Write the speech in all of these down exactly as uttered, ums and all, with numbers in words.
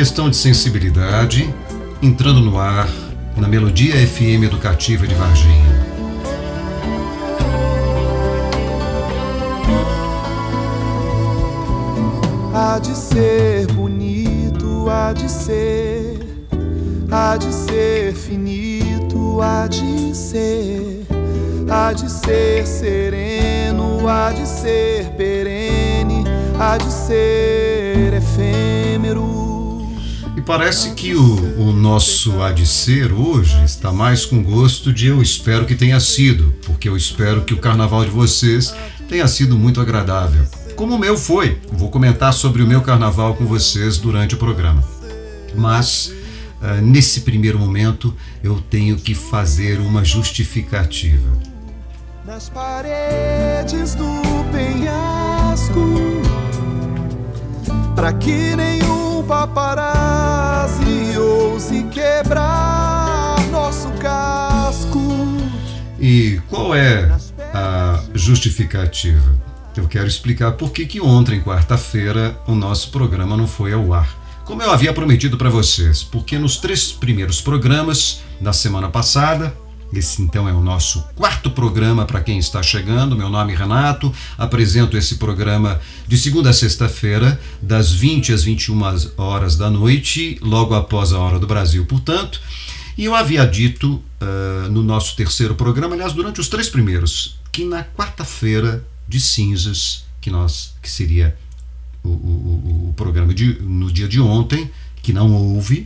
questão de sensibilidade, entrando no ar na Melodia F M Educativa de Varginha. Há de ser bonito, há de ser, há de ser finito, há de ser, há de ser sereno, há de ser perene, há de ser efêmero. E parece que o, o nosso há de ser hoje está mais com gosto de eu espero que tenha sido, porque eu espero que o carnaval de vocês tenha sido muito agradável. Como o meu foi. Vou comentar sobre o meu carnaval com vocês durante o programa. Mas, uh, nesse primeiro momento, eu tenho que fazer uma justificativa. Nas paredes do penhasco, pra que nenhum paparazzi ouse quebrar nosso casco. E qual é a justificativa? Eu quero explicar por que que ontem, quarta-feira, o nosso programa não foi ao ar. Como eu havia prometido para vocês, porque nos três primeiros programas da semana passada, esse então é o nosso quarto programa para quem está chegando, meu nome é Renato, apresento esse programa de segunda a sexta-feira, das vinte às vinte e uma horas da noite, logo após a Hora do Brasil, portanto, e eu havia dito uh, no nosso terceiro programa, aliás, durante os três primeiros, que na quarta-feira de cinzas, que nós que seria o, o, o programa de, no dia de ontem, que não houve,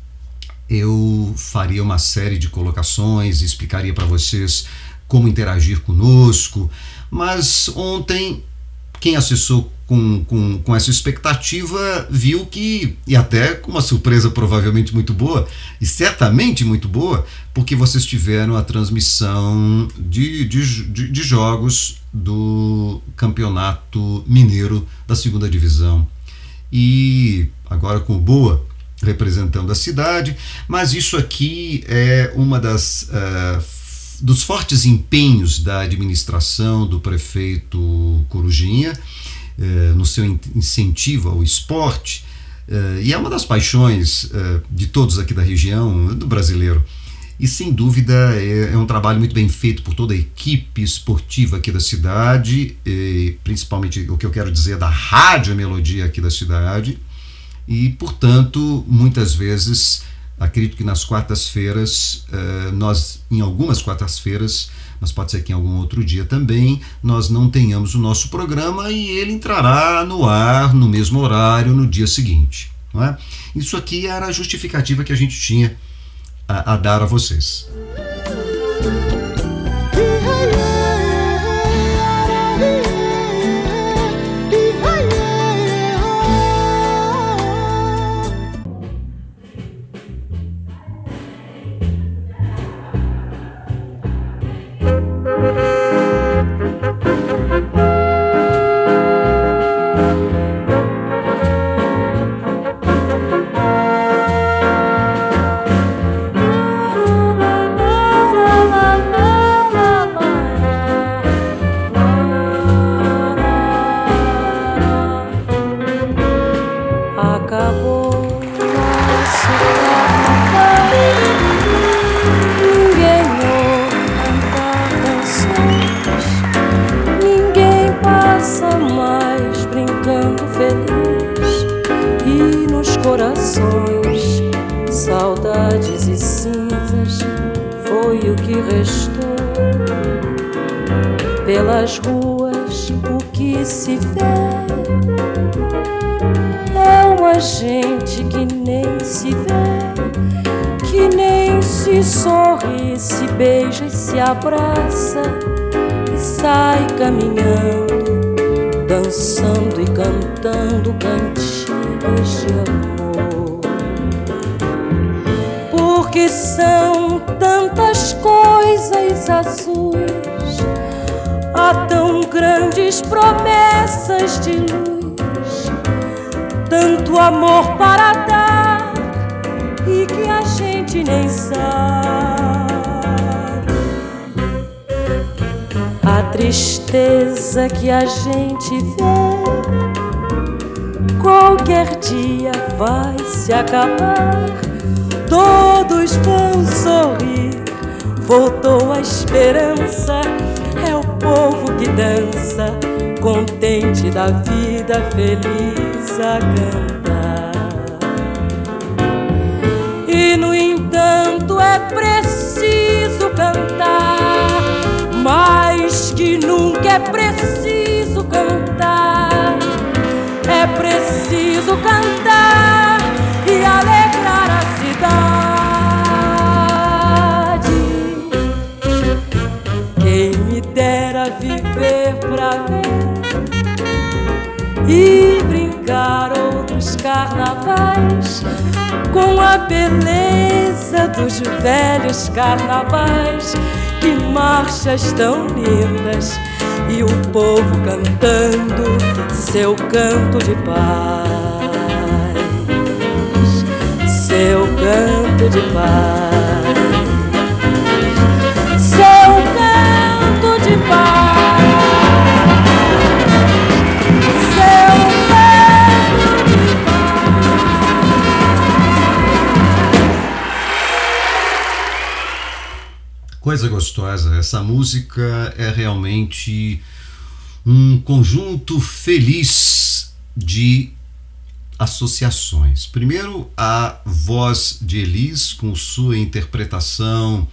eu faria uma série de colocações, explicaria para vocês como interagir conosco, mas ontem quem acessou com, com, com essa expectativa viu que, e até com uma surpresa provavelmente muito boa, e certamente muito boa, porque vocês tiveram a transmissão de, de, de, de jogos do Campeonato Mineiro da segunda Divisão. E agora com o Boa representando a cidade, mas isso aqui é uma das uh, dos fortes empenhos da administração do prefeito Corujinha uh, no seu incentivo ao esporte, uh, e é uma das paixões uh, de todos aqui da região, do brasileiro. E sem dúvida é, é um trabalho muito bem feito por toda a equipe esportiva aqui da cidade, e principalmente o que eu quero dizer da Rádio Melodia aqui da cidade. E, portanto, muitas vezes, acredito que nas quartas-feiras, eh, nós, em algumas quartas-feiras, mas pode ser que em algum outro dia também, nós não tenhamos o nosso programa e ele entrará no ar no mesmo horário no dia seguinte. Não é? Isso aqui era a justificativa que a gente tinha a, a dar a vocês. Saudades e cinzas foi o que restou. Pelas ruas o que se vê é uma gente que nem se vê, que nem se sorri, se beija e se abraça e sai caminhando, dançando e cantando cantigas de amor. Porque são tantas coisas azuis, há tão grandes promessas de luz, tanto amor para dar e que a gente nem sabe. A tristeza que a gente vê qualquer dia vai se acabar. Todos vão sorrir, voltou a esperança. É o povo que dança, contente da vida, feliz a cantar. E no entanto é preciso cantar, mais que nunca é preciso cantar. É preciso cantar e alegrar a cidade. Quem me dera viver pra ver e brincar outros carnavais, com a beleza dos velhos carnavais. Que marchas tão lindas e o povo cantando seu canto de paz, seu canto de paz, seu canto de paz, seu canto de paz. Coisa gostosa, essa música é realmente um conjunto feliz de associações. Primeiro, a voz de Elis com sua interpretação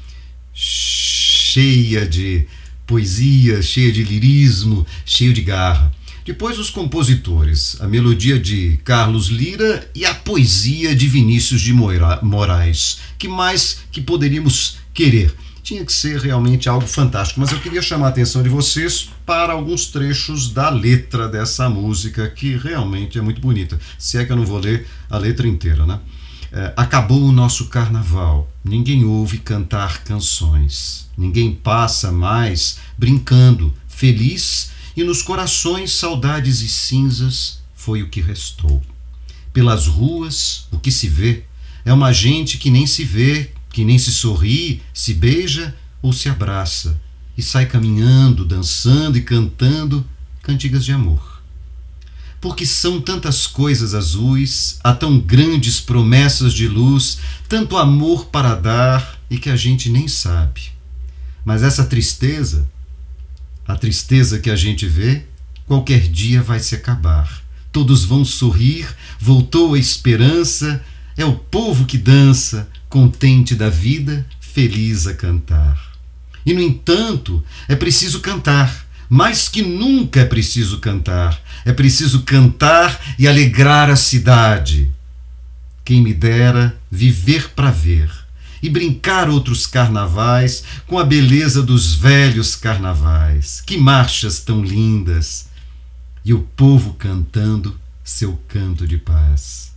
cheia de poesia, cheia de lirismo, cheia de garra. Depois, os compositores, a melodia de Carlos Lira e a poesia de Vinícius de Moraes. Que mais que poderíamos querer? Tinha que ser realmente algo fantástico, mas eu queria chamar a atenção de vocês para alguns trechos da letra dessa música, que realmente é muito bonita, se é que eu não vou ler a letra inteira, né? É, acabou o nosso carnaval, ninguém ouve cantar canções, ninguém passa mais brincando, feliz, e nos corações saudades e cinzas foi o que restou. Pelas ruas, o que se vê é uma gente que nem se vê, que nem se sorri, se beija ou se abraça, e sai caminhando, dançando e cantando cantigas de amor. Porque são tantas coisas azuis, há tão grandes promessas de luz, tanto amor para dar e que a gente nem sabe. Mas essa tristeza, a tristeza que a gente vê, qualquer dia vai se acabar. Todos vão sorrir, voltou a esperança, é o povo que dança, contente da vida, feliz a cantar. E, no entanto, é preciso cantar, mais que nunca é preciso cantar. É preciso cantar e alegrar a cidade. Quem me dera viver para ver e brincar outros carnavais com a beleza dos velhos carnavais. Que marchas tão lindas! E o povo cantando seu canto de paz.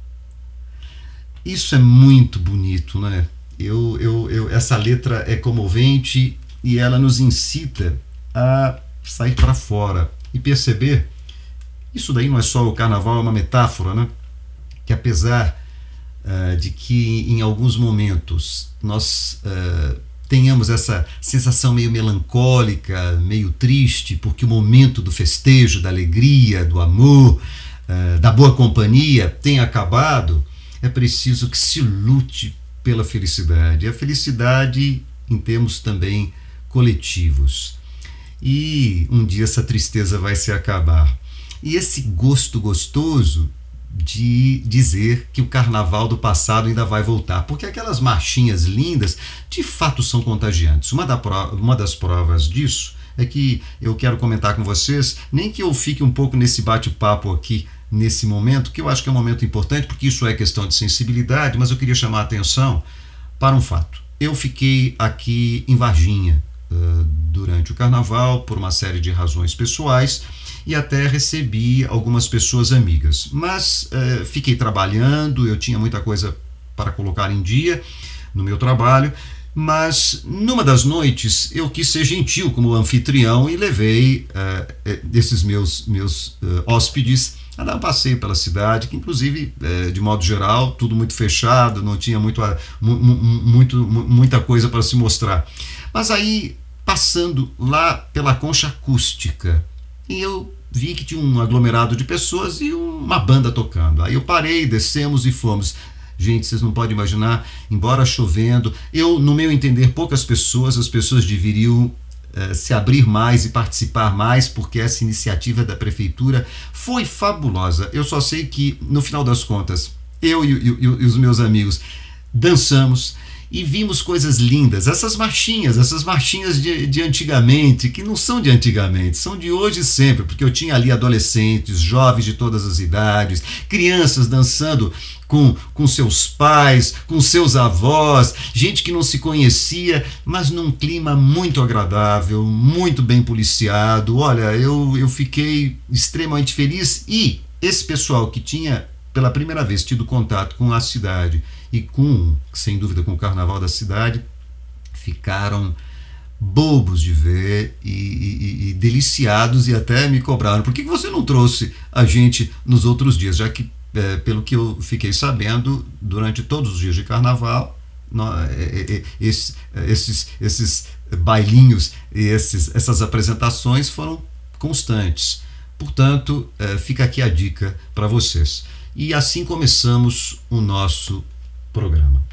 Isso é muito bonito, né? Eu, eu, eu, essa letra é comovente e ela nos incita a sair para fora e perceber. Isso daí não é só o carnaval, é uma metáfora, né? Que apesar uh, de que em alguns momentos nós uh, tenhamos essa sensação meio melancólica, meio triste, porque o momento do festejo, da alegria, do amor, uh, da boa companhia tem acabado, é preciso que se lute pela felicidade. A felicidade em termos também coletivos. E um dia essa tristeza vai se acabar. E esse gosto gostoso de dizer que o carnaval do passado ainda vai voltar, porque aquelas marchinhas lindas de fato são contagiantes. Uma, da prova, uma das provas disso é que eu quero comentar com vocês, nem que eu fique um pouco nesse bate-papo aqui nesse momento, que eu acho que é um momento importante, porque isso é questão de sensibilidade, mas eu queria chamar a atenção para um fato. Eu fiquei aqui em Varginha uh, durante o carnaval, por uma série de razões pessoais, e até recebi algumas pessoas amigas. Mas uh, fiquei trabalhando, eu tinha muita coisa para colocar em dia no meu trabalho, mas numa das noites eu quis ser gentil como anfitrião e levei uh, esses meus, meus uh, hóspedes a dar um passeio pela cidade, que inclusive, de modo geral, tudo muito fechado, não tinha muito, muito, muita coisa para se mostrar. Mas aí, passando lá pela concha acústica, e eu vi que tinha um aglomerado de pessoas e uma banda tocando. Aí eu parei, descemos e fomos. Gente, vocês não podem imaginar, embora chovendo, eu, no meu entender, poucas pessoas, as pessoas deveriam eh, se abrir mais e participar mais, porque essa iniciativa da prefeitura foi fabulosa. Eu só sei que, no final das contas, eu e, e, e os meus amigos dançamos e vimos coisas lindas, essas marchinhas, essas marchinhas de, de antigamente, que não são de antigamente, são de hoje e sempre, porque eu tinha ali adolescentes, jovens de todas as idades, crianças dançando com, com seus pais, com seus avós, gente que não se conhecia, mas num clima muito agradável, muito bem policiado. Olha, eu, eu fiquei extremamente feliz e esse pessoal que tinha pela primeira vez tido contato com a cidade e com, sem dúvida, com o carnaval da cidade, ficaram bobos de ver e, e, e deliciados e até me cobraram. Por que você não trouxe a gente nos outros dias? Já que, é, pelo que eu fiquei sabendo, durante todos os dias de carnaval, no, é, é, esse, esses, esses bailinhos e esses, essas apresentações foram constantes. Portanto, é, fica aqui a dica para vocês. E assim começamos o nosso programa.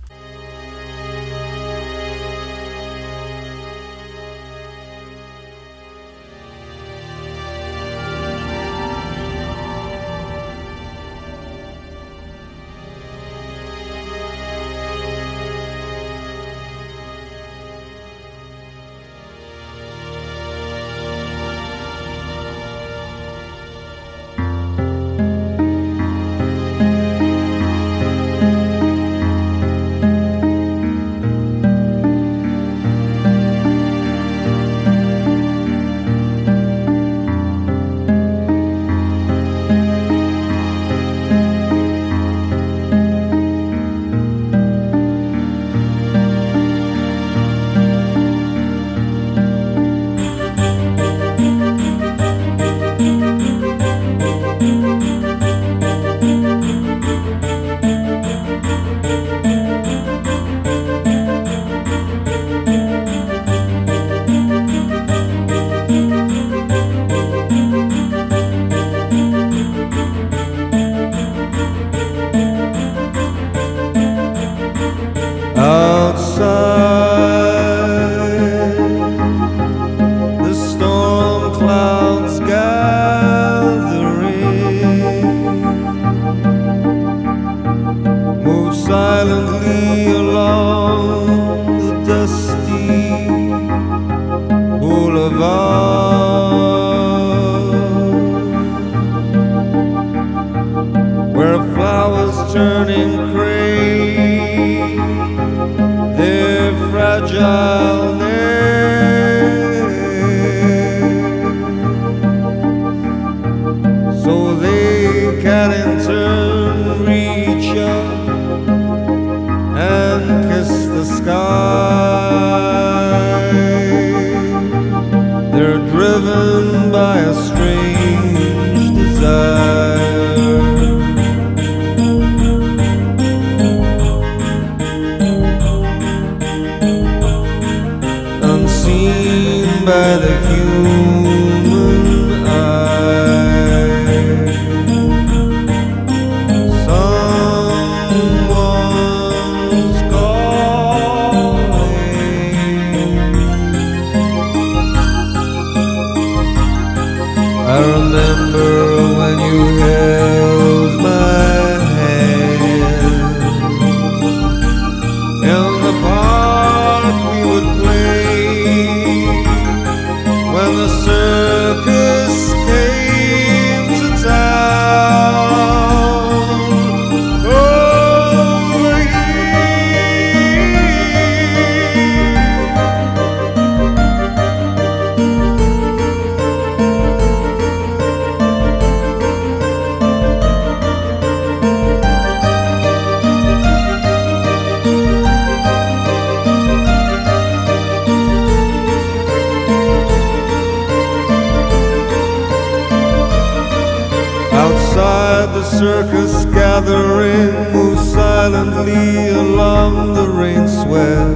Circus gathering moves silently along the rain-swept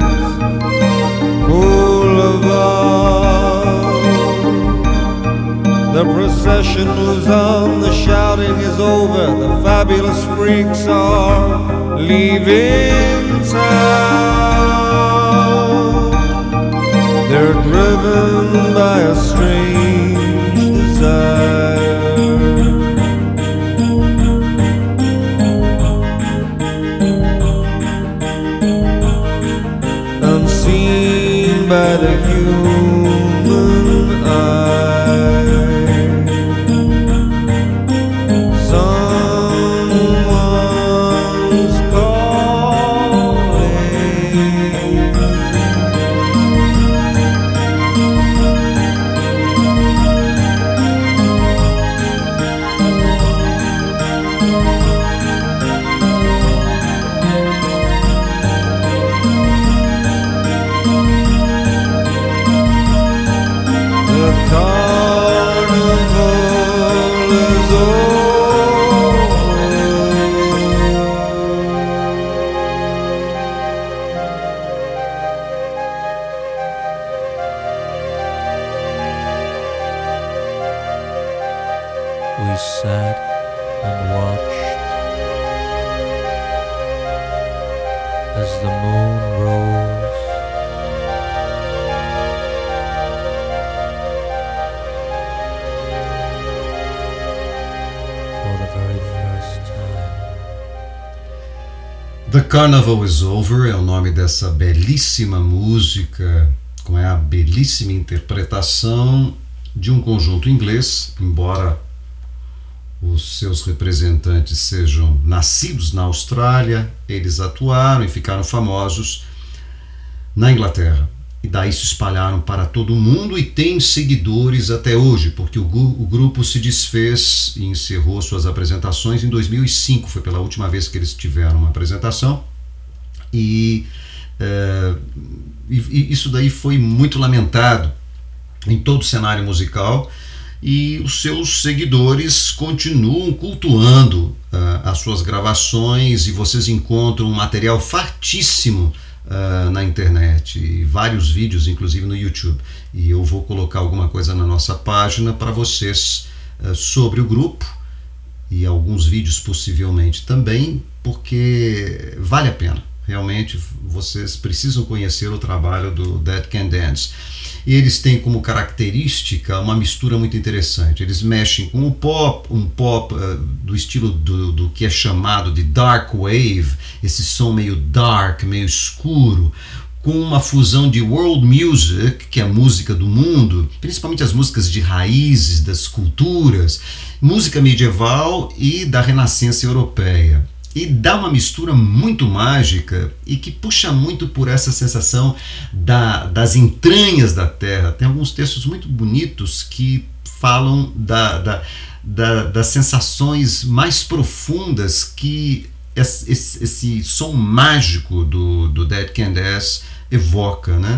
boulevard. The procession fabulous freaks are leaving town. They're driven by a strange desire. Unseen by the human eye. Someone's calling. The carnival is over. We sat and watched as the moon rose. For the very first time. The Carnival is Over é o nome dessa belíssima música, com a belíssima interpretação de um conjunto inglês, embora os seus representantes sejam nascidos na Austrália, eles atuaram e ficaram famosos na Inglaterra. E daí se espalharam para todo o mundo e têm seguidores até hoje, porque o, o grupo se desfez e encerrou suas apresentações em dois mil e cinco, foi pela última vez que eles tiveram uma apresentação. E, é, e, e isso daí foi muito lamentado em todo o cenário musical, e os seus seguidores continuam cultuando uh, as suas gravações, e vocês encontram um material fartíssimo uh, na internet, e vários vídeos inclusive no YouTube, e eu vou colocar alguma coisa na nossa página para vocês uh, sobre o grupo, e alguns vídeos possivelmente também, porque vale a pena. Realmente vocês precisam conhecer o trabalho do Dead Can Dance. E eles têm como característica uma mistura muito interessante. Eles mexem com o pop, um pop uh, do estilo do, do que é chamado de dark wave, esse som meio dark, meio escuro, com uma fusão de world music, que é a música do mundo, principalmente as músicas de raízes das culturas, música medieval e da renascença europeia. E dá uma mistura muito mágica e que puxa muito por essa sensação da, das entranhas da terra. Tem alguns textos muito bonitos que falam da, da, da, das sensações mais profundas que esse, esse, esse som mágico do, do Dead Can Dance evoca, né?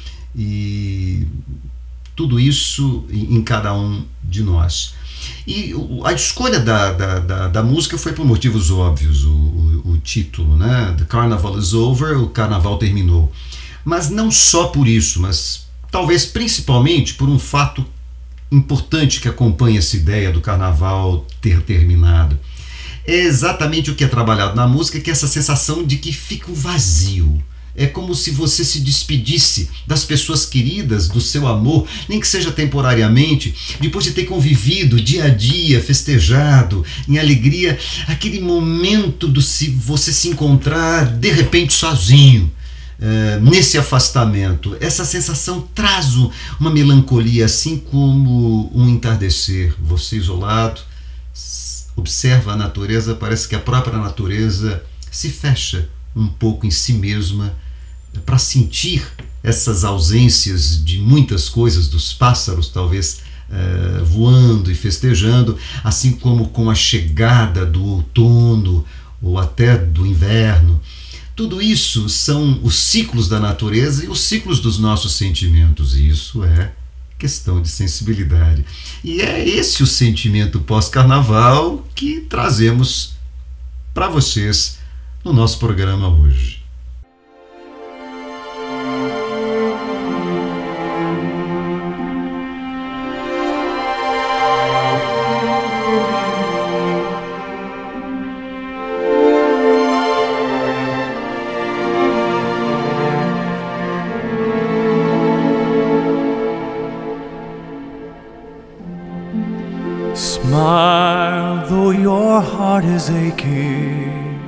E tudo isso em, em cada um de nós. E a escolha da, da, da, da música foi por motivos óbvios, o, o, o título, né? The Carnival is Over, o carnaval terminou. Mas não só por isso, mas talvez principalmente por um fato importante que acompanha essa ideia do carnaval ter terminado. É exatamente o que é trabalhado na música, que é essa sensação de que fica um vazio. É como se você se despedisse das pessoas queridas, do seu amor, nem que seja temporariamente, depois de ter convivido dia a dia, festejado, em alegria, aquele momento de se, você se encontrar de repente sozinho, é, nesse afastamento. Essa sensação traz uma melancolia, assim como um entardecer, você isolado, observa a natureza, parece que a própria natureza se fecha um pouco em si mesma, para sentir essas ausências de muitas coisas, dos pássaros talvez uh, voando e festejando, assim como com a chegada do outono ou até do inverno. Tudo isso são os ciclos da natureza e os ciclos dos nossos sentimentos, e isso é questão de sensibilidade. E é esse o sentimento pós-carnaval que trazemos para vocês no nosso programa hoje. heart is aching,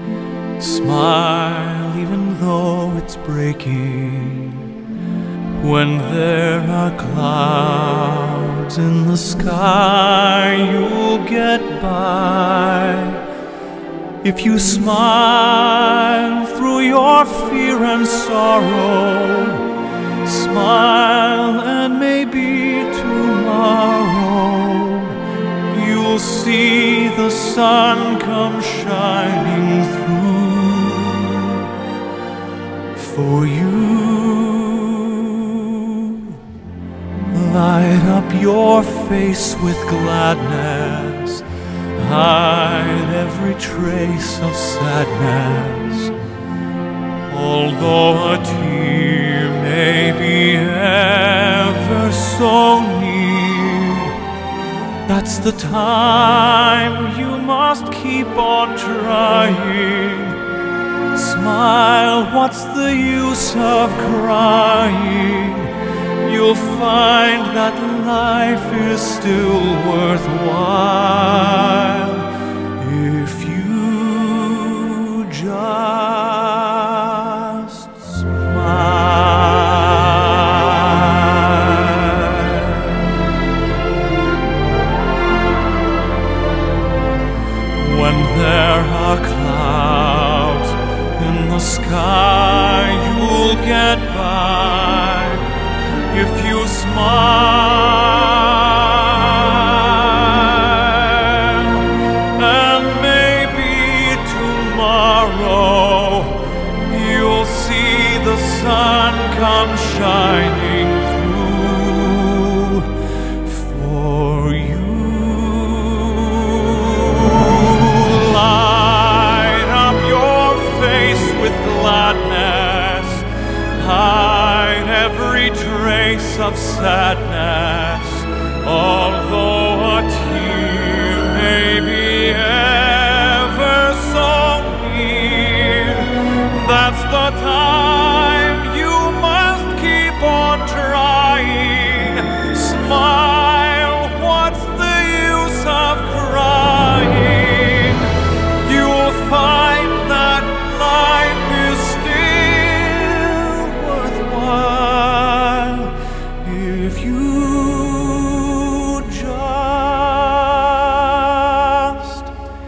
smile even though it's breaking. When there are clouds in the sky, you'll get by. If you smile through your fear and sorrow, smile and maybe tomorrow you'll see the sun come shining through for you. Light up your face with gladness, hide every trace of sadness. Although a tear may be ever so near, that's the time you must keep on trying. Smile, what's the use of crying? You'll find that life is still worthwhile if you just smile. When there are clouds in the sky, you'll get by if you smile. And maybe tomorrow you'll see the sun come shining through for you. Light up your face with gladness, hide every trace of sadness. Although a tear may be ever so near, that's the time you must keep on trying. Smile, what's the use of crying? You'll find that life is still worthwhile if you just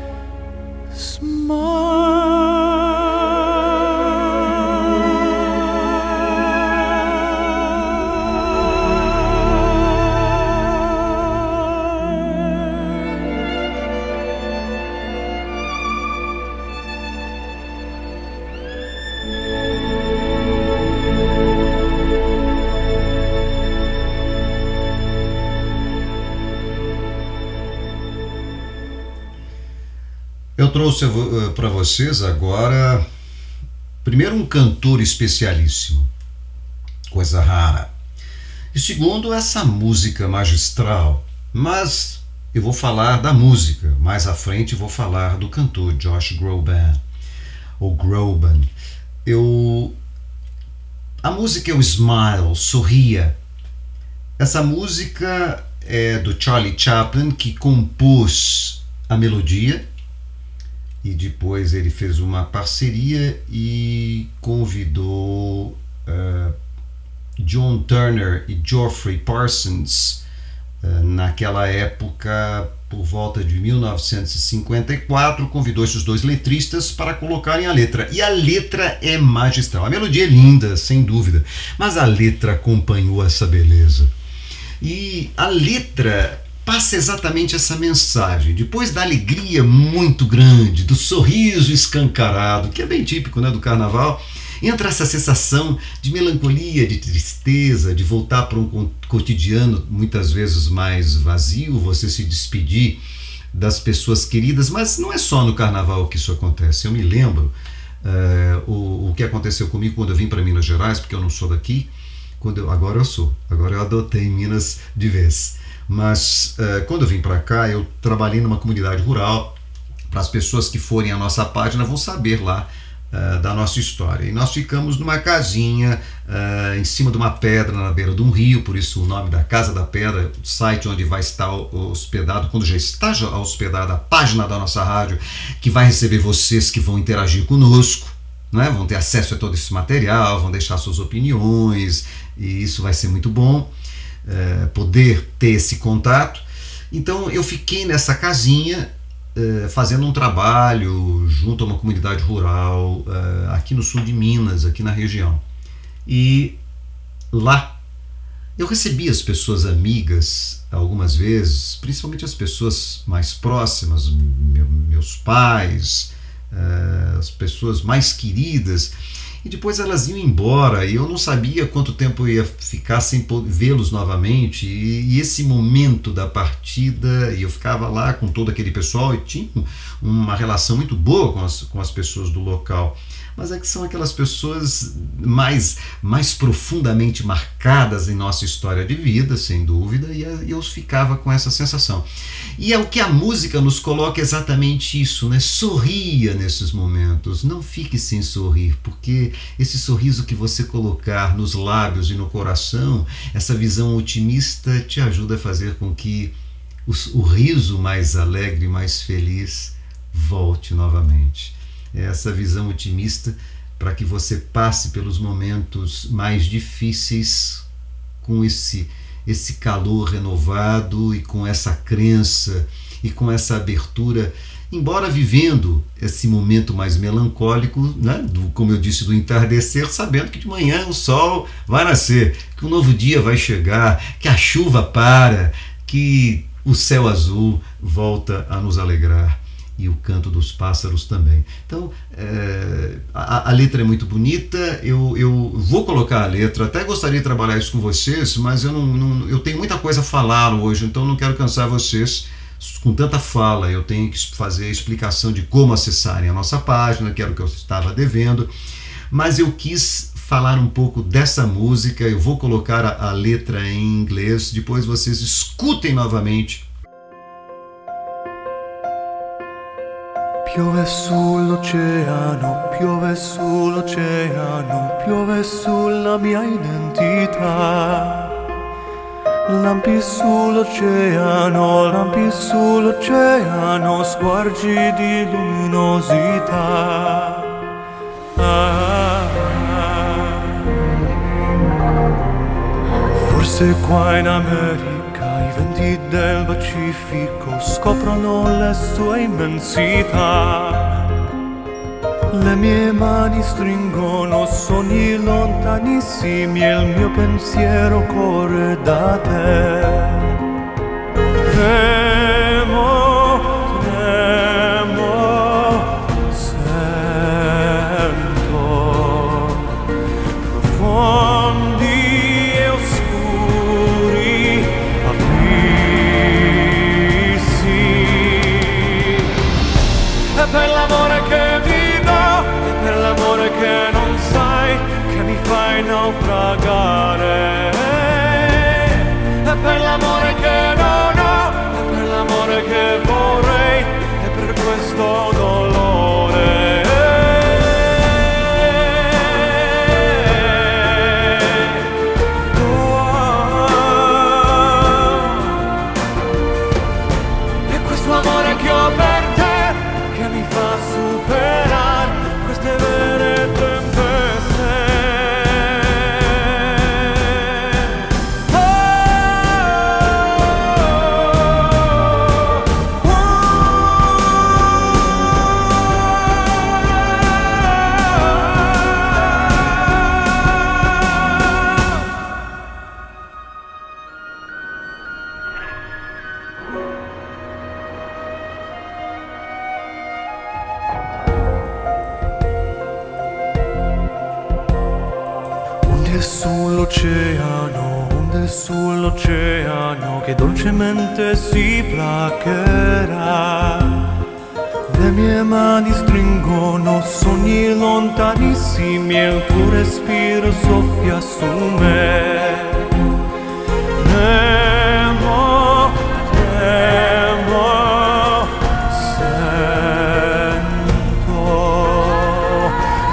Eu trouxe uh, para vocês agora, primeiro, um cantor especialíssimo, coisa rara, e segundo, essa música magistral. Mas eu vou falar da música, mais à frente vou falar do cantor Josh Groban, ou Groban. Eu, a música é o Smile, Sorria. Essa música é do Charlie Chaplin, que compôs a melodia, e depois ele fez uma parceria e convidou uh, John Turner e Geoffrey Parsons uh, naquela época, por volta de mil novecentos e cinquenta e quatro, convidou esses dois letristas para colocarem a letra. E a letra é magistral. A melodia é linda, sem dúvida, mas a letra acompanhou essa beleza. E a letra passa exatamente essa mensagem. Depois da alegria muito grande, do sorriso escancarado, que é bem típico, né, do carnaval, entra essa sensação de melancolia, de tristeza, de voltar para um cotidiano muitas vezes mais vazio, você se despedir das pessoas queridas. Mas não é só no carnaval que isso acontece. Eu me lembro uh, o, o que aconteceu comigo quando eu vim para Minas Gerais, porque eu não sou daqui. Quando eu, agora eu sou, agora eu adotei Minas de vez. Mas uh, quando eu vim para cá, eu trabalhei numa comunidade rural. Para as pessoas que forem à nossa página vão saber lá uh, da nossa história. E nós ficamos numa casinha uh, em cima de uma pedra na beira de um rio, por isso o nome da Casa da Pedra, o site onde vai estar hospedado, quando já está hospedada a página da nossa rádio, que vai receber vocês que vão interagir conosco, né? Vão ter acesso a todo esse material, vão deixar suas opiniões, e isso vai ser muito bom, uh, poder ter esse contato. Então eu fiquei nessa casinha uh, fazendo um trabalho junto a uma comunidade rural uh, aqui no sul de Minas, aqui na região. E lá eu recebi as pessoas amigas algumas vezes, principalmente as pessoas mais próximas, meu, meus pais, uh, as pessoas mais queridas, e depois elas iam embora e eu não sabia quanto tempo eu ia ficar sem vê-los novamente, e, e esse momento da partida, e eu ficava lá com todo aquele pessoal e tinha uma relação muito boa com as, com as pessoas do local, mas é que são aquelas pessoas mais, mais profundamente marcadas em nossa história de vida, sem dúvida, e eu ficava com essa sensação. E é o que a música nos coloca exatamente isso, né? Sorria nesses momentos, não fique sem sorrir, porque esse sorriso que você colocar nos lábios e no coração, essa visão otimista te ajuda a fazer com que o, o riso mais alegre, mais feliz volte novamente. É essa visão otimista para que você passe pelos momentos mais difíceis com esse, esse calor renovado e com essa crença e com essa abertura, embora vivendo esse momento mais melancólico, né, do, como eu disse, do entardecer, sabendo que de manhã o sol vai nascer, que um novo dia vai chegar, que a chuva para, que o céu azul volta a nos alegrar. E o canto dos pássaros também. Então, é, a, a letra é muito bonita, eu, eu vou colocar a letra, até gostaria de trabalhar isso com vocês, mas eu, não, não, eu tenho muita coisa a falar hoje, então não quero cansar vocês com tanta fala. Eu tenho que fazer a explicação de como acessarem a nossa página, que era o que eu estava devendo, mas eu quis falar um pouco dessa música. Eu vou colocar a, a letra em inglês, depois vocês escutem novamente. Piove sull'oceano, piove sull'oceano, piove sulla mia identità. Lampi sull'oceano, lampi sull'oceano, squarci di luminosità. Ah, forse qua in America i venti del Pacifico scoprono le sue immensità. Le mie mani stringono sogni lontanissimi e il mio pensiero corre da te. Tremo, tremo, sento profondi e oscuri è per l'amore che vivo, è per l'amore che non sai, che mi fai naufragare. È per l'amore che non ho, è per l'amore che vorrei, è per questo dolore. E questo amore che ho per te, che mi fa superare queste vere tempeste. Oh, oh, oh. Onde sull'oceano, onde sull'oceano che dolcemente si placherà. Le mie mani stringono sogni lontanissimi e il tuo respiro soffia su me. Tremo, tremo, sento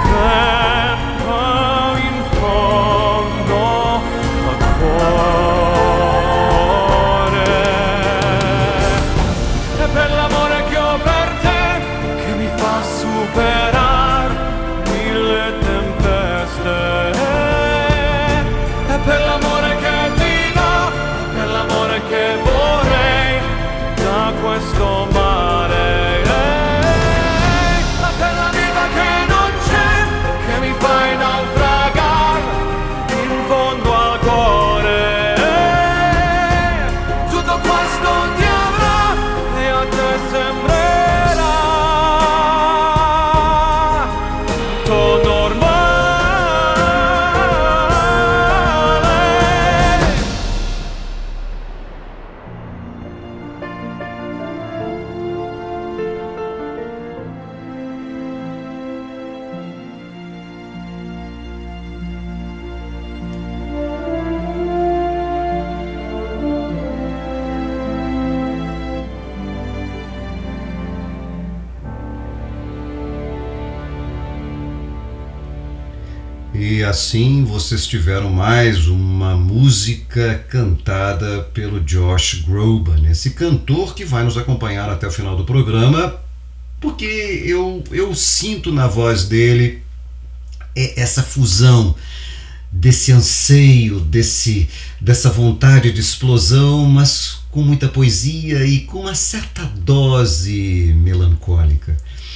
E assim vocês tiveram mais uma música cantada pelo Josh Groban, esse cantor que vai nos acompanhar até o final do programa, porque eu, eu sinto na voz dele essa fusão desse anseio, desse, dessa vontade de explosão, mas com muita poesia e com uma certa dose melancólica.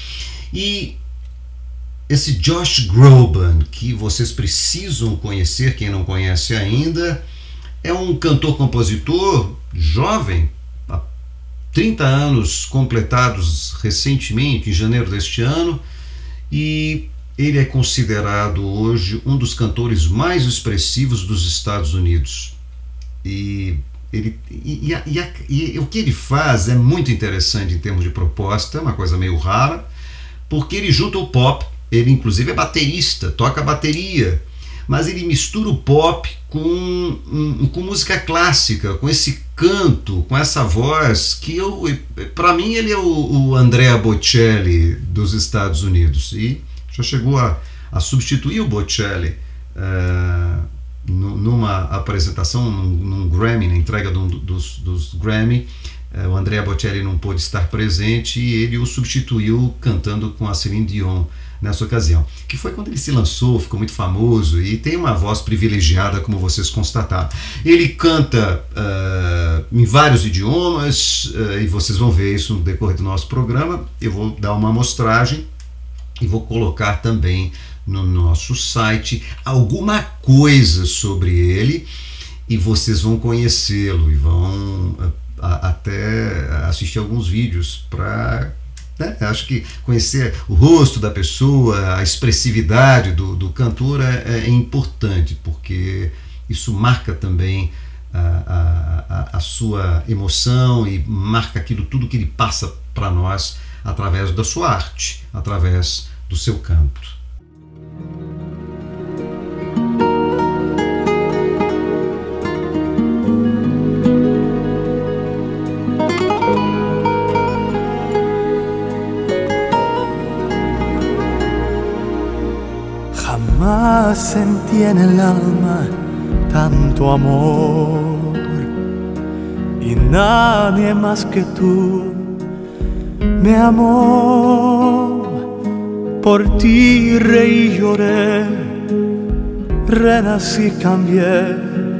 E esse Josh Groban, que vocês precisam conhecer, quem não conhece ainda, é um cantor-compositor jovem, há trinta anos completados recentemente, em janeiro deste ano, e ele é considerado hoje um dos cantores mais expressivos dos Estados Unidos. E, ele, e, e, e, a, e o que ele faz é muito interessante em termos de proposta, é uma coisa meio rara, porque ele junta o pop. Ele inclusive é baterista, toca bateria, mas ele mistura o pop com, um, com música clássica, com esse canto, com essa voz que eu, para mim ele é o, o Andrea Bocelli dos Estados Unidos, e já chegou a, a substituir o Bocelli uh, numa apresentação, num, num Grammy, na entrega do, dos, dos Grammy. Uh, o Andrea Bocelli não pôde estar presente e ele o substituiu cantando com a Celine Dion nessa ocasião, que foi quando ele se lançou, ficou muito famoso e tem uma voz privilegiada, como vocês constataram. Ele canta uh, em vários idiomas, uh, e vocês vão ver isso no decorrer do nosso programa. Eu vou dar uma amostragem e vou colocar também no nosso site alguma coisa sobre ele, e vocês vão conhecê-lo e vão uh, a, até assistir alguns vídeos para... Né? Acho que conhecer o rosto da pessoa, a expressividade do, do cantor é, é importante, porque isso marca também a, a, a sua emoção e marca aquilo tudo que ele passa para nós através da sua arte, através do seu canto. Jamás sentí en el alma tanto amor, y nadie más que tú me amó. Por ti reí y lloré, renací, cambié,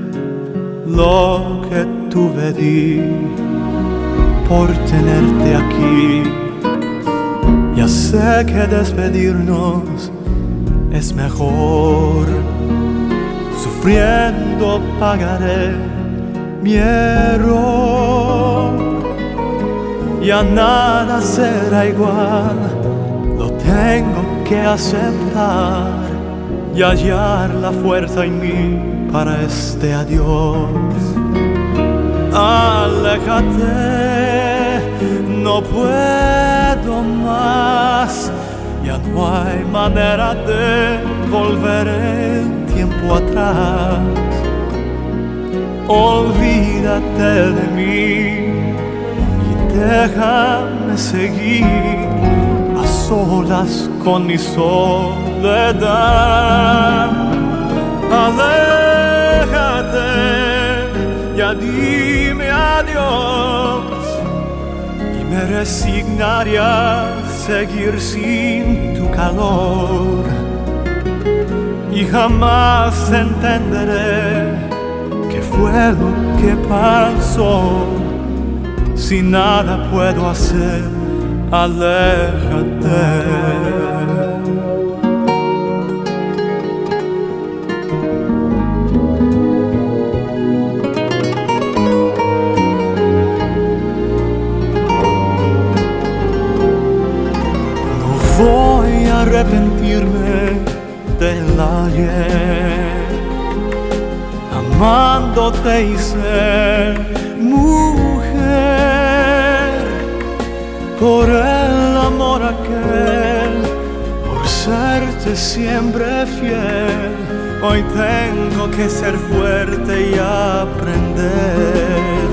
lo que tuve di por tenerte aquí. Ya sé que despedirnos es mejor, sufriendo pagaré mi error. Ya nada será igual, lo tengo que aceptar y hallar la fuerza en mí para este adiós. Aléjate, no puedo más. Ya no hay manera de volver el tiempo atrás. Olvídate de mí y déjame seguir a solas con mi soledad. Aléjate, ya dime adiós y me resignaría seguir sin tu calor, y jamás entenderé qué fue lo que pasó. Si nada puedo hacer, aléjate. Voy a arrepentirme del ayer, amándote hice mujer, por el amor aquel, por serte siempre fiel. Hoy tengo que ser fuerte y aprender.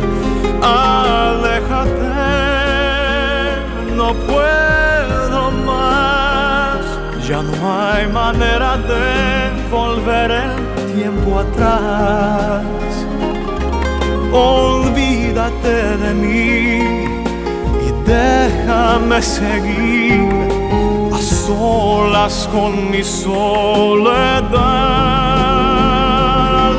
Aléjate, no puedo más. Ya no hay manera de volver el tiempo atrás. Olvídate de mí y déjame seguir a solas con mi soledad.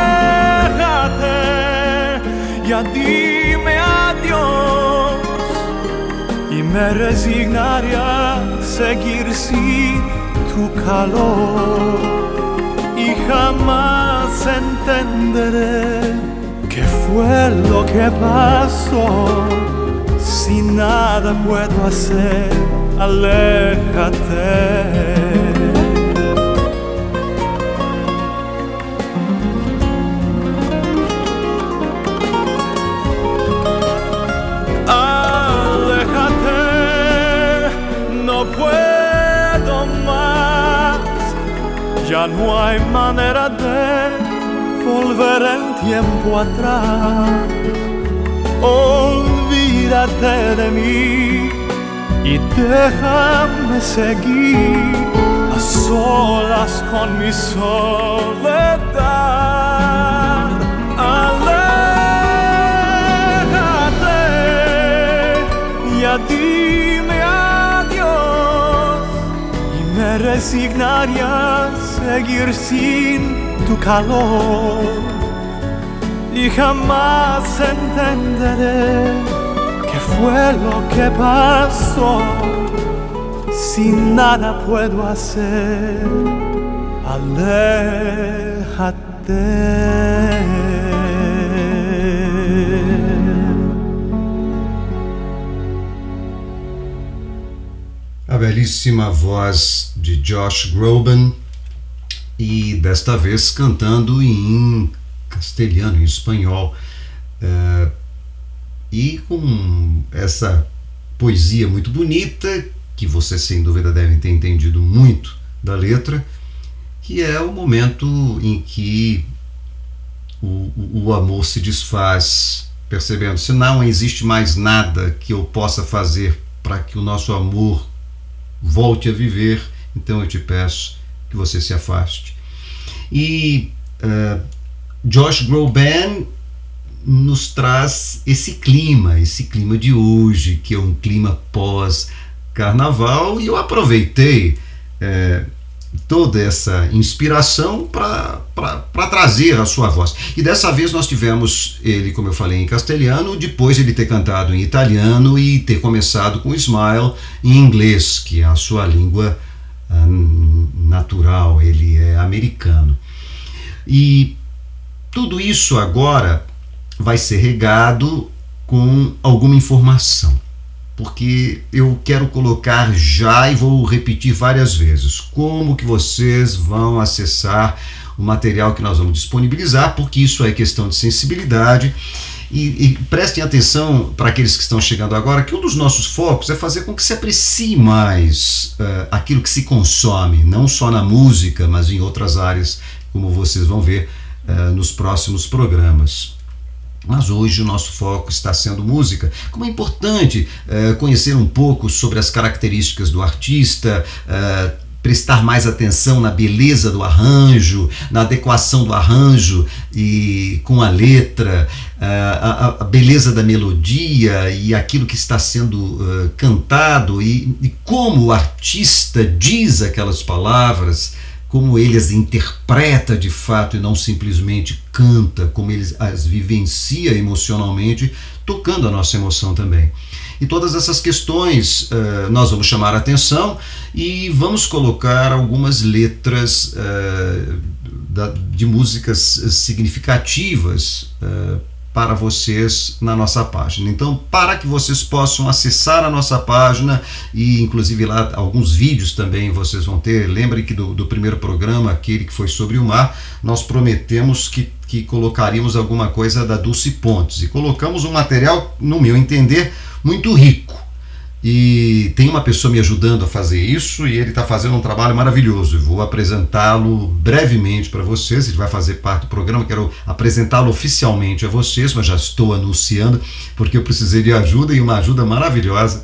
Aléjate, ya dime adiós y me resignaré a seguir sin tu calor. Y jamás entenderé qué fue lo que pasó. Si nada puedo hacer, aléjate. Ya no hay manera de volver el tiempo atrás. Olvídate de mí y déjame seguir a solas con mi soledad. Aléjate, ya dime adiós y me resignaré a seguir sin tu calor. Y jamás entenderé qué fue lo que pasó. Si nada puedo hacer, aléjate. A belíssima voz de Josh Groban, e desta vez cantando em castelhano, em espanhol, é, e com essa poesia muito bonita, que você sem dúvida deve ter entendido muito da letra, que é o momento em que o, o amor se desfaz, percebendo, se não existe mais nada que eu possa fazer para que o nosso amor volte a viver, então eu te peço que você se afaste. E uh, Josh Groban nos traz esse clima, esse clima de hoje, que é um clima pós-carnaval, e eu aproveitei uh, toda essa inspiração para trazer a sua voz. E dessa vez nós tivemos ele, como eu falei, em castelhano, depois ele ter cantado em italiano e ter começado com Smile em inglês, que é a sua língua uh, natural, ele é americano. E tudo isso agora vai ser regado com alguma informação, porque eu quero colocar já, e vou repetir várias vezes, como que vocês vão acessar o material que nós vamos disponibilizar, porque isso é questão de sensibilidade. E, e prestem atenção, para aqueles que estão chegando agora, que um dos nossos focos é fazer com que se aprecie mais uh, aquilo que se consome, não só na música, mas em outras áreas, como vocês vão ver uh, nos próximos programas. Mas hoje o nosso foco está sendo música. Como é importante uh, conhecer um pouco sobre as características do artista, uh, prestar mais atenção na beleza do arranjo, na adequação do arranjo e com a letra, uh, a, a beleza da melodia e aquilo que está sendo uh, cantado, e, e como o artista diz aquelas palavras, como ele as interpreta de fato e não simplesmente canta, como ele as vivencia emocionalmente, tocando a nossa emoção também. E todas essas questões uh, nós vamos chamar a atenção e vamos colocar algumas letras uh, da, de músicas significativas uh, para vocês na nossa página. Então, para que vocês possam acessar a nossa página, e inclusive lá alguns vídeos também vocês vão ter. Lembrem que do, do primeiro programa, aquele que foi sobre o mar, nós prometemos que, que colocaríamos alguma coisa da Dulce Pontes, e colocamos um material, no meu entender, muito rico. E tem uma pessoa me ajudando a fazer isso, e ele está fazendo um trabalho maravilhoso. Eu vou apresentá-lo brevemente para vocês. Ele vai fazer parte do programa. Quero apresentá-lo oficialmente a vocês, mas já estou anunciando, porque eu precisei de ajuda, e uma ajuda maravilhosa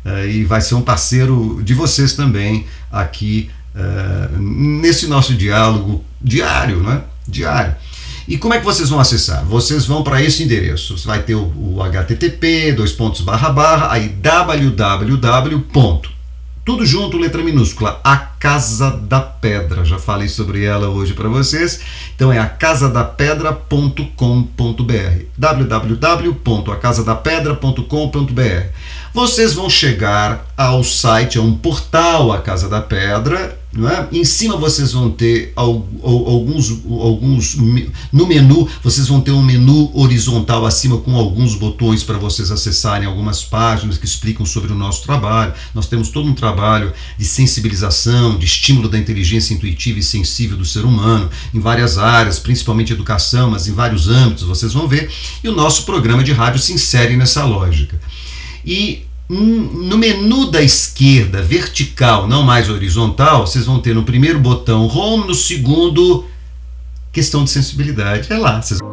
uh, e vai ser um parceiro de vocês também aqui uh, nesse nosso diálogo diário, né? Diário. E como é que vocês vão acessar? Vocês vão para esse endereço. Você vai ter o, o H T T P, dois pontos, barra, barra, aí www. Tudo junto, letra minúscula, A Casa da Pedra. Já falei sobre ela hoje para vocês. Então é a casa da pedra ponto com ponto b r. w w w ponto a casa da pedra ponto com ponto b r. Vocês vão chegar ao site, a um portal, A Casa da Pedra, não é? Em cima vocês vão ter alguns, alguns, no menu, vocês vão ter um menu horizontal acima com alguns botões para vocês acessarem algumas páginas que explicam sobre o nosso trabalho. Nós temos todo um trabalho de sensibilização, de estímulo da inteligência intuitiva e sensível do ser humano, em várias áreas, principalmente educação, mas em vários âmbitos, vocês vão ver, e o nosso programa de rádio se insere nessa lógica. E no menu da esquerda, vertical, não mais horizontal, vocês vão ter no primeiro botão Home, no segundo, questão de sensibilidade. É lá. Vocês...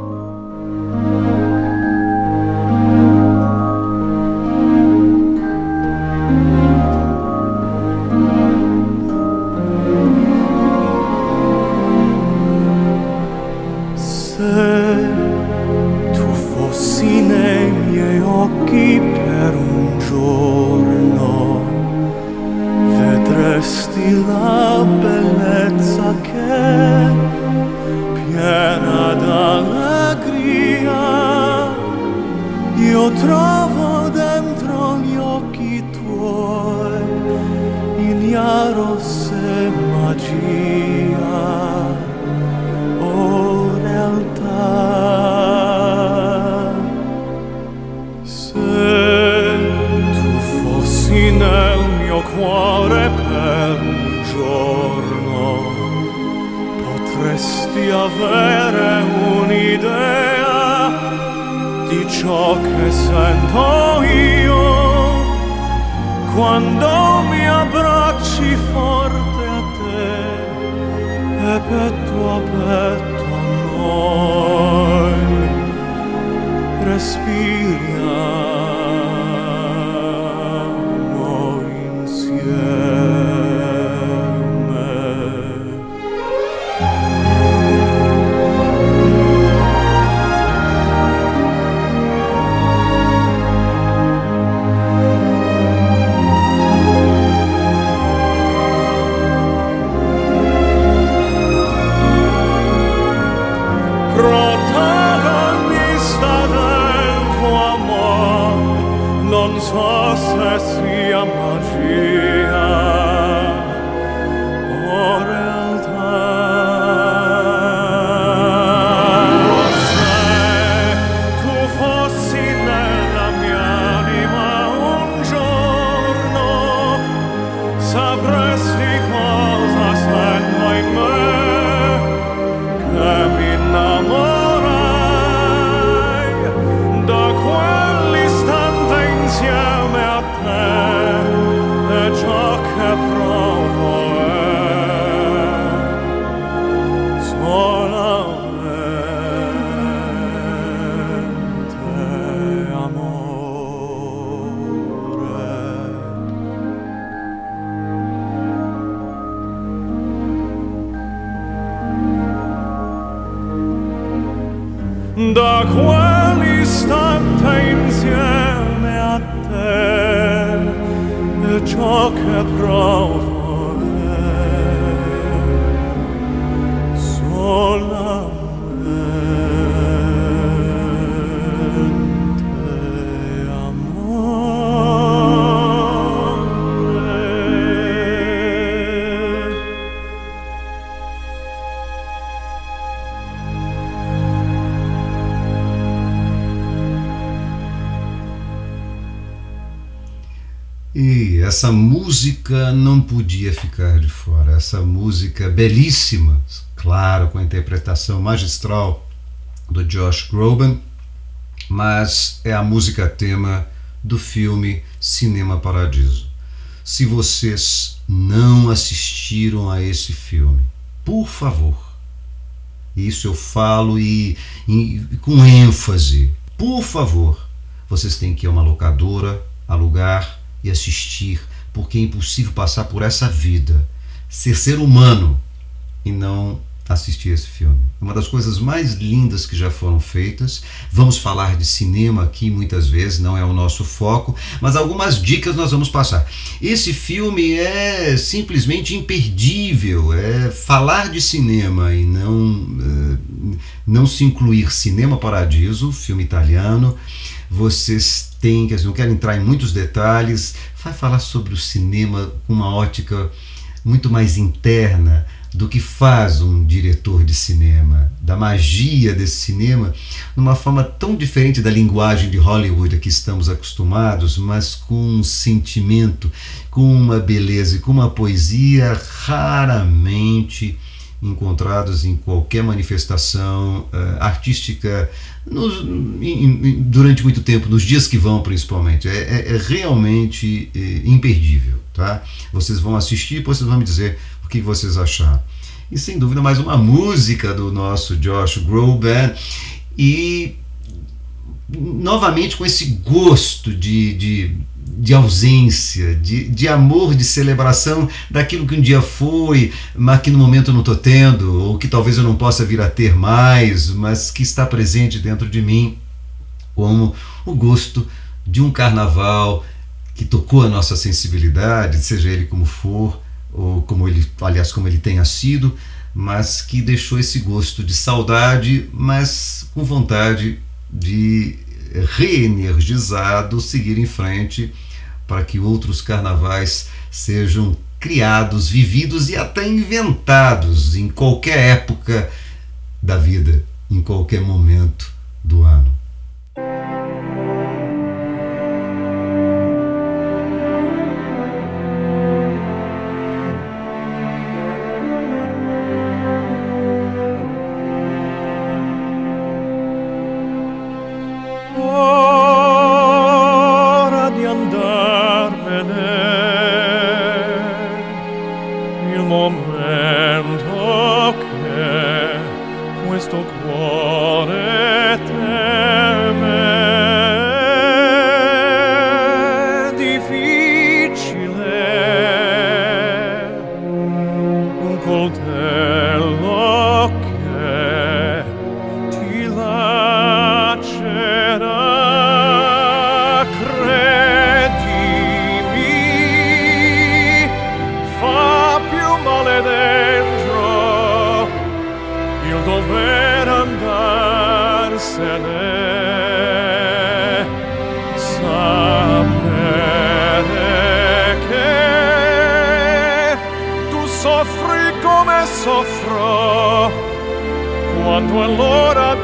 Da quell'istante insieme a te e ciò che provo è solamente amore. E essa música não podia ficar de fora. Essa música belíssima, claro, com a interpretação magistral do Josh Groban, mas é a música tema do filme Cinema Paradiso. Se vocês não assistiram a esse filme, por favor, isso eu falo e, e com ênfase, por favor, vocês têm que ir a uma locadora, alugar e assistir, porque é impossível passar por essa vida, ser ser humano e não assistir esse filme. Uma das coisas mais lindas que já foram feitas. Vamos falar de cinema aqui muitas vezes, não é o nosso foco, mas algumas dicas nós vamos passar. Esse filme é simplesmente imperdível. É falar de cinema e não, não se incluir Cinema Paradiso, filme italiano. Vocês têm, quer dizer, não quero entrar em muitos detalhes, vai falar sobre o cinema com uma ótica muito mais interna do que faz um diretor de cinema, da magia desse cinema, numa forma tão diferente da linguagem de Hollywood a que estamos acostumados, mas com um sentimento, com uma beleza e com uma poesia raramente encontrados em qualquer manifestação uh, artística nos, in, in, durante muito tempo, nos dias que vão principalmente. É, é, é realmente é, imperdível, tá? Vocês vão assistir e depois vocês vão me dizer o que vocês acharam. E sem dúvida mais uma música do nosso Josh Groban, e novamente com esse gosto de, de, de ausência, de, de amor, de celebração daquilo que um dia foi, mas que no momento eu não estou tendo, ou que talvez eu não possa vir a ter mais, mas que está presente dentro de mim, como o gosto de um carnaval que tocou a nossa sensibilidade, seja ele como for, ou como ele, aliás, como ele tenha sido, mas que deixou esse gosto de saudade, mas com vontade de reenergizado seguir em frente para que outros carnavais sejam criados, vividos e até inventados em qualquer época da vida, em qualquer momento do ano. Quando è l'ora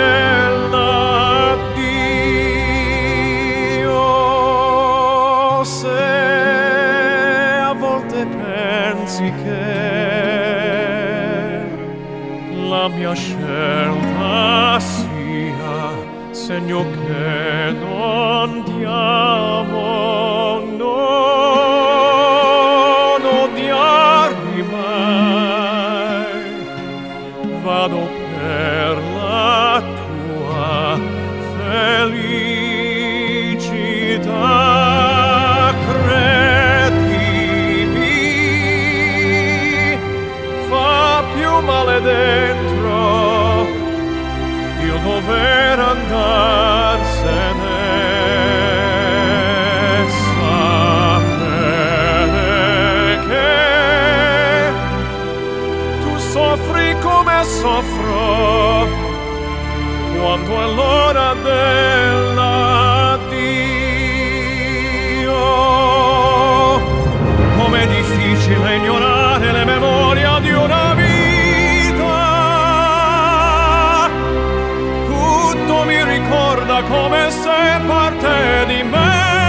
dell'addio, se a volte pensi che la mia scelta sia segno che non ti amo, non odiarmi mai, vado per la tua felicità, credimi, fa più male dentro il dover andarsene, sapere che tu soffri come soffro quando è l'ora dell'addio. Com'è difficile ignorare le memorie di una vita, tutto mi ricorda come se parte di me.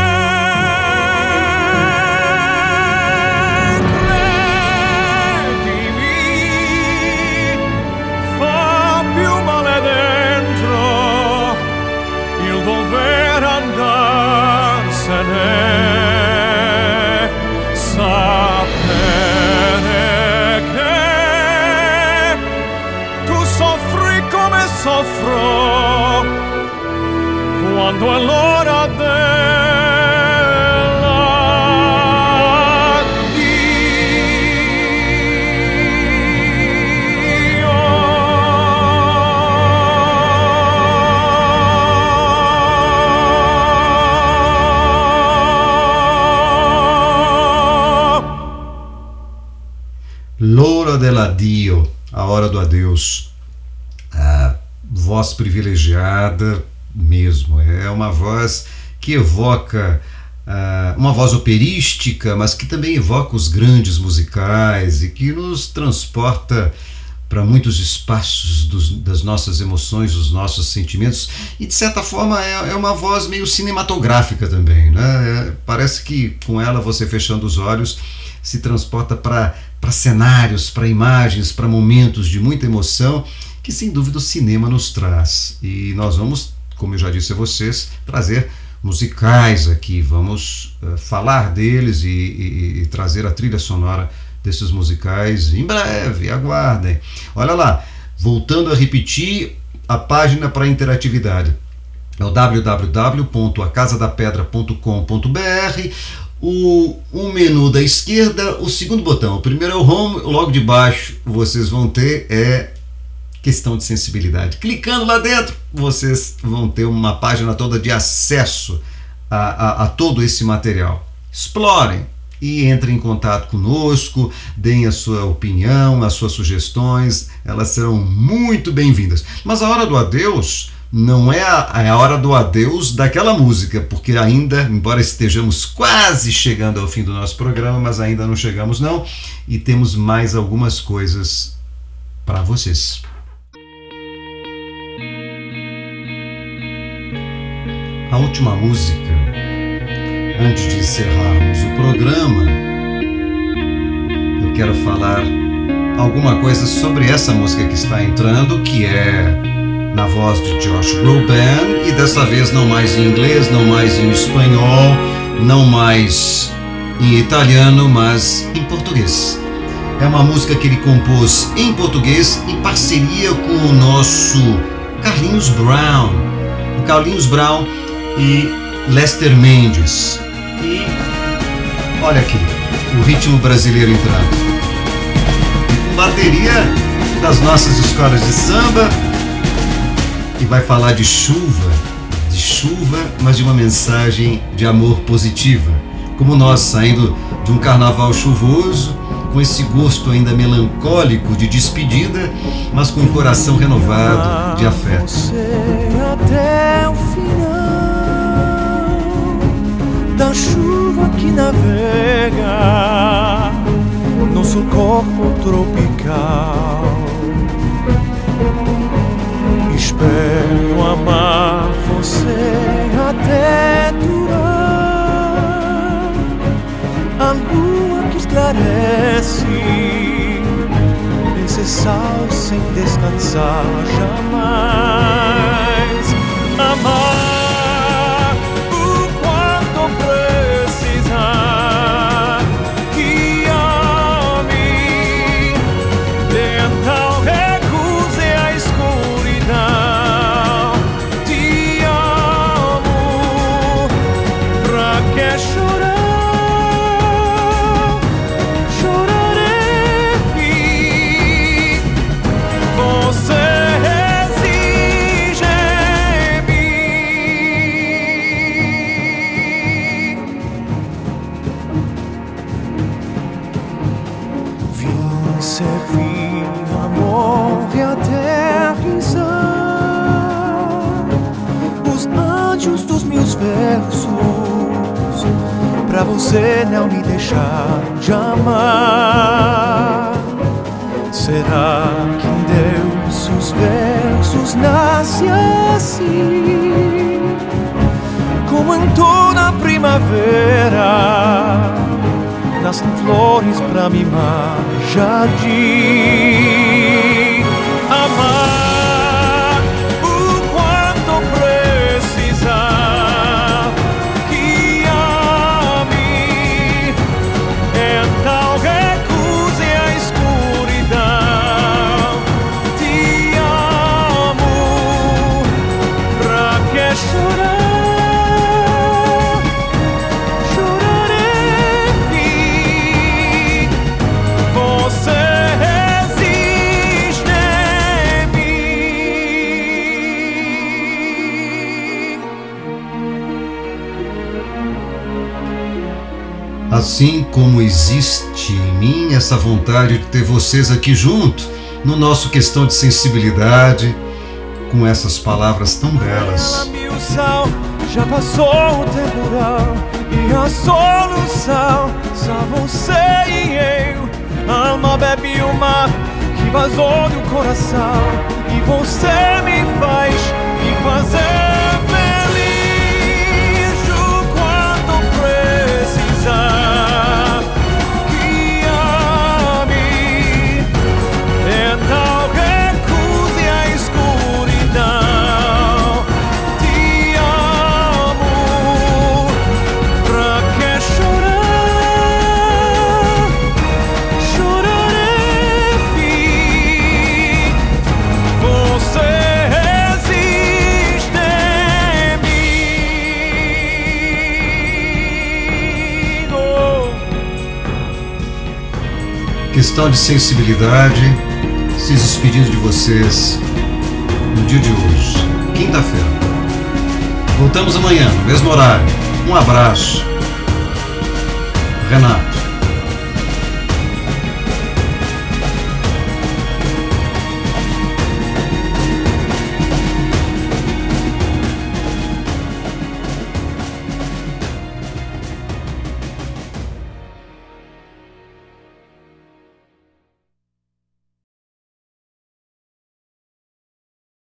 Dover andarsene, sapere che tu soffri come soffro quando è l'ora dell'addio. hora del adio, a hora do adeus. Ah, voz privilegiada mesmo, é uma voz que evoca uh, uma voz operística, mas que também evoca os grandes musicais e que nos transporta para muitos espaços dos, das nossas emoções, dos nossos sentimentos, e de certa forma é, é uma voz meio cinematográfica também, né? É, parece que com ela você fechando os olhos se transporta para para cenários, para imagens, para momentos de muita emoção que sem dúvida o cinema nos traz. E nós vamos, como eu já disse a vocês, trazer musicais aqui, vamos uh, falar deles e, e, e trazer a trilha sonora desses musicais em breve, aguardem. Olha lá, voltando a repetir a página para interatividade, é o w w w ponto a casa da pedra ponto com ponto b r. O, o menu da esquerda, o segundo botão, o primeiro é o home, logo de baixo vocês vão ter é questão de sensibilidade. Clicando lá dentro, vocês vão ter uma página toda de acesso a, a, a todo esse material. Explorem e entrem em contato conosco, deem a sua opinião, as suas sugestões, elas serão muito bem-vindas. Mas a hora do adeus não é a, é a hora do adeus daquela música, porque ainda, embora estejamos quase chegando ao fim do nosso programa, mas ainda não chegamos não, e temos mais algumas coisas para vocês. A última música, antes de encerrarmos o programa, eu quero falar alguma coisa sobre essa música que está entrando, que é na voz de Josh Groban, e dessa vez não mais em inglês, não mais em espanhol, não mais em italiano, mas em português. É uma música que ele compôs em português em parceria com o nosso Carlinhos Brown. O Carlinhos Brown e Lester Mendes. E olha aqui, o ritmo brasileiro entrando. E com bateria das nossas escolas de samba. E vai falar de chuva, de chuva, mas de uma mensagem de amor positiva. Como nós, saindo de um carnaval chuvoso, com esse gosto ainda melancólico de despedida, mas com o coração renovado de afeto. Você até o final da chuva que navega nosso corpo tropical. Espero amar você até durar a lua que esclarece esse sal sem descansar jamais. Amar o quanto precisar, que ame, então recuse a escuridão. Te amo, pra que chorar? Chorarei, você exige em mim. Vim servir amor e aterrissar os ádios dos meus versos, pra você não me deixar de amar. Será que em Deus os versos nascem assim, como em toda primavera nascem flores pra mimar jardim? Amar o quanto precisar, que ame, então recuse a escuridão. Te amo, pra que chorar? Chorarei, você existe assim como existe em mim essa vontade de ter vocês aqui junto, no nosso Questão de Sensibilidade, com essas palavras tão belas. Já passou o temporal e a solução só você e eu. A alma bebe o mar que vazou do coração e você me faz me fazer feliz o quanto precisar. Guia-me, então recuse a escuridão. Te amo, pra que chorar? Chorar é fim. Você existe em mim. Oh. Questão de Sensibilidade, se despedindo de vocês no dia de hoje, quinta-feira. Voltamos amanhã, no mesmo horário. Um abraço. Renato.